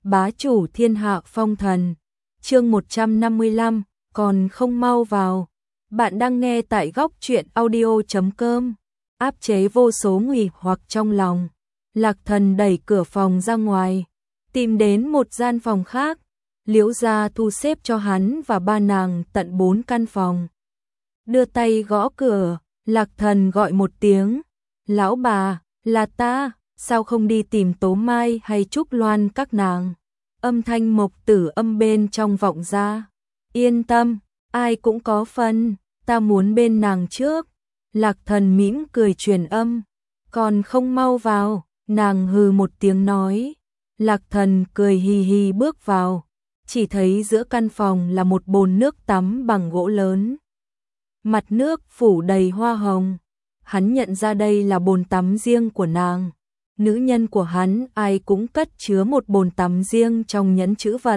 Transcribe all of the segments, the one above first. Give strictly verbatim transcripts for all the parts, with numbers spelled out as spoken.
bá chủ thiên hạ phong thần. Chương một trăm năm mươi lăm, còn không mau vào. Bạn đang nghe tại góc truyện audio chấm com. Áp chế vô số nghi hoặc trong lòng, Lạc Thần đẩy cửa phòng ra ngoài, tìm đến một gian phòng khác. Liễu gia thu xếp cho hắn và ba nàng tận bốn căn phòng. Đưa tay gõ cửa, Lạc Thần gọi một tiếng, "Lão bà, là ta, sao không đi tìm Tố Mai hay Trúc Loan các nàng?" Âm thanh Mộc Tử Âm bên trong vọng ra. "Yên tâm, ai cũng có phần, ta muốn bên nàng trước." Lạc Thần mỉm cười truyền âm, "Còn không mau vào." Nàng hừ một tiếng nói. Lạc Thần cười hì hì bước vào, chỉ thấy giữa căn phòng là một bồn nước tắm bằng gỗ lớn. Mặt nước phủ đầy hoa hồng. Hắn nhận ra đây là bồn tắm riêng của nàng. Nữ nhân của hắn ai cũng cất chứa một bồn tắm riêng trong nhẫn trữ vật.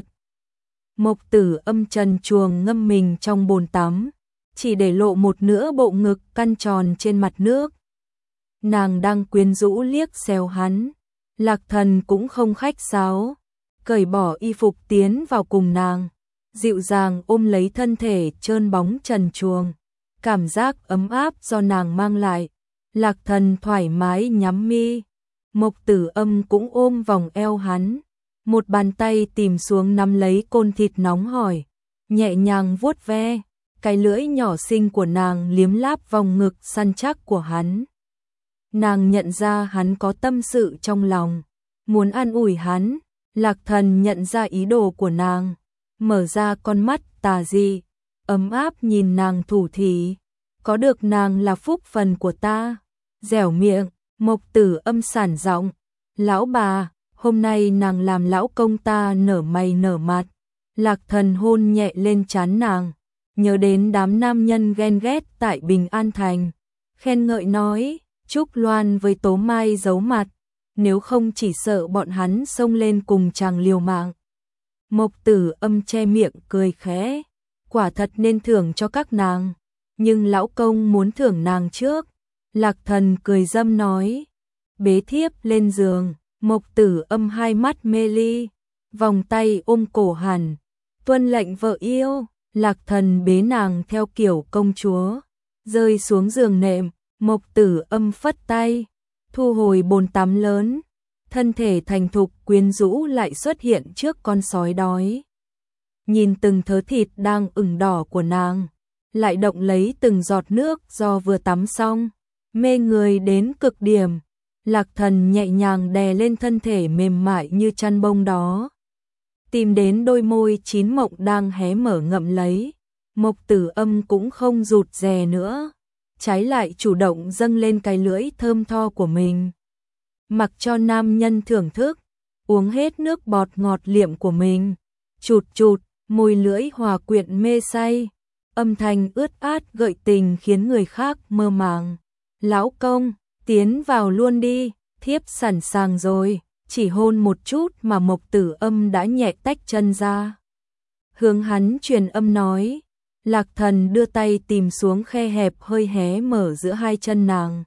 Mộc Tử Âm trần truồng ngâm mình trong bồn tắm, chỉ để lộ một nửa bộ ngực căn tròn trên mặt nước. Nàng đang quyến rũ liếc xéo hắn. Lạc Thần cũng không khách sáo, cởi bỏ y phục tiến vào cùng nàng, dịu dàng ôm lấy thân thể trơn bóng trần truồng. Cảm giác ấm áp do nàng mang lại, Lạc Thần thoải mái nhắm mi. Mộc Tử Âm cũng ôm vòng eo hắn, một bàn tay tìm xuống nắm lấy côn thịt nóng hổi, nhẹ nhàng vuốt ve, cái lưỡi nhỏ xinh của nàng liếm láp vòng ngực săn chắc của hắn. Nàng nhận ra hắn có tâm sự trong lòng, muốn an ủi hắn. Lạc Thần nhận ra ý đồ của nàng, mở ra con mắt tà dị, ấm áp nhìn nàng thủ thỉ, "Có được nàng là phúc phần của ta." Dẻo miệng, Mộc Tử Âm sản giọng, "Lão bà, hôm nay nàng làm lão công ta nở mày nở mặt." Lạc Thần hôn nhẹ lên trán nàng, nhớ đến đám nam nhân ghen ghét tại Bình An Thành, khen ngợi nói, Trúc Loan với Tố Mai giấu mặt, nếu không chỉ sợ bọn hắn xông lên cùng chàng liều mạng. Mộc Tử Âm che miệng cười khẽ, quả thật nên thưởng cho các nàng, nhưng lão công muốn thưởng nàng trước. Lạc Thần cười dâm nói, bế thiếp lên giường. Mộc Tử Âm hai mắt mê ly, vòng tay ôm cổ hẳn, tuân lệnh vợ yêu. Lạc Thần bế nàng theo kiểu công chúa, rơi xuống giường nệm. Mộc Tử Âm phất tay, thu hồi bồn tắm lớn, thân thể thành thục quyến rũ lại xuất hiện trước con sói đói. Nhìn từng thớ thịt đang ửng đỏ của nàng, lại động lấy từng giọt nước do vừa tắm xong, mê người đến cực điểm. Lạc Thần nhẹ nhàng đè lên thân thể mềm mại như chăn bông đó, tìm đến đôi môi chín mộng đang hé mở ngậm lấy. Mộc Tử Âm cũng không rụt rè nữa, trái lại chủ động dâng lên cái lưỡi thơm tho của mình, mặc cho nam nhân thưởng thức, uống hết nước bọt ngọt liệm của mình, chụt chụt, môi lưỡi hòa quyện mê say, âm thanh ướt át gợi tình khiến người khác mơ màng. "Lão công, tiến vào luôn đi, thiếp sẵn sàng rồi." Chỉ hôn một chút mà Mộc Tử Âm đã nhẹ tách chân ra, hướng hắn truyền âm nói. Lạc Thần đưa tay tìm xuống khe hẹp hơi hé mở giữa hai chân nàng,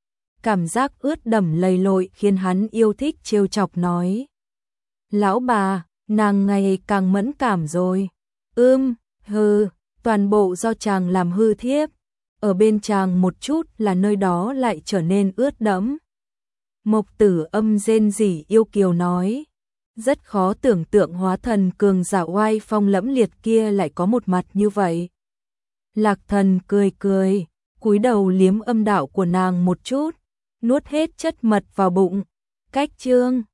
cảm giác ướt đẫm lầy lội khiến hắn yêu thích trêu chọc nói, "Lão bà, nàng ngày càng mẫn cảm rồi." "Ưm, hừ, toàn bộ do chàng làm hư thiếp, ở bên chàng một chút là nơi đó lại trở nên ướt đẫm." Mộc Tử Âm rên rỉ yêu kiều nói, rất khó tưởng tượng hóa thần cường giả oai phong lẫm liệt kia lại có một mặt như vậy. Lạc Thần cười cười, cúi đầu liếm âm đạo của nàng một chút, nuốt hết chất mật vào bụng. Cách chương